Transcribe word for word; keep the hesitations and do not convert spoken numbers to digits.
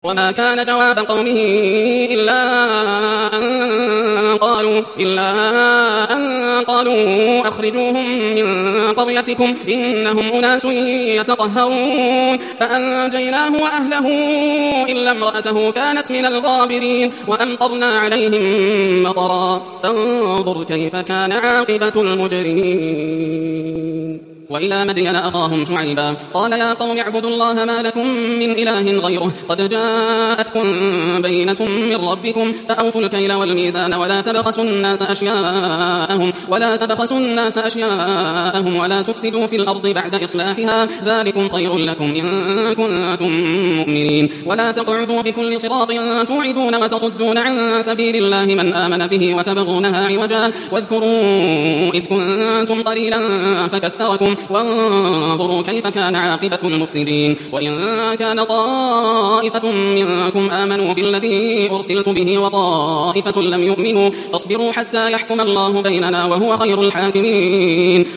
وما كان جواب قومه إلا أن قالوا, إلا أن قالوا أخرجوهم من قريتكم إنهم أناس يتطهرون فأنجيناه وأهله إلا امرأته كانت من الغابرين وأمطرنا عليهم مطرا فانظر كيف كان عاقبة المجرمين. وإلى مدين أخاهم شعيبا قال يا قوم اعبدوا الله ما لكم من إله غيره قد جاءتكم بينة من ربكم فأوفوا الكيل والميزان ولا تبخسوا الناس أشياءهم ولا تبخسوا الناس أشياءهم ولا تفسدوا في الأرض بعد إصلاحها ذلكم خير لكم إن كنتم مؤمنين. ولا تقعدوا بكل صراط توعدون وتصدون عن سبيل الله من آمن به وتبغونها عوجا واذكروا إذ كنتم قليلا فكثركم وانظروا كيف كان عاقبة المفسدين. وإن كان طائفة منكم آمنوا بالذي أرسلت به وطائفة لم يؤمنوا فاصبروا حتى يحكم الله بيننا وهو خير الحاكمين.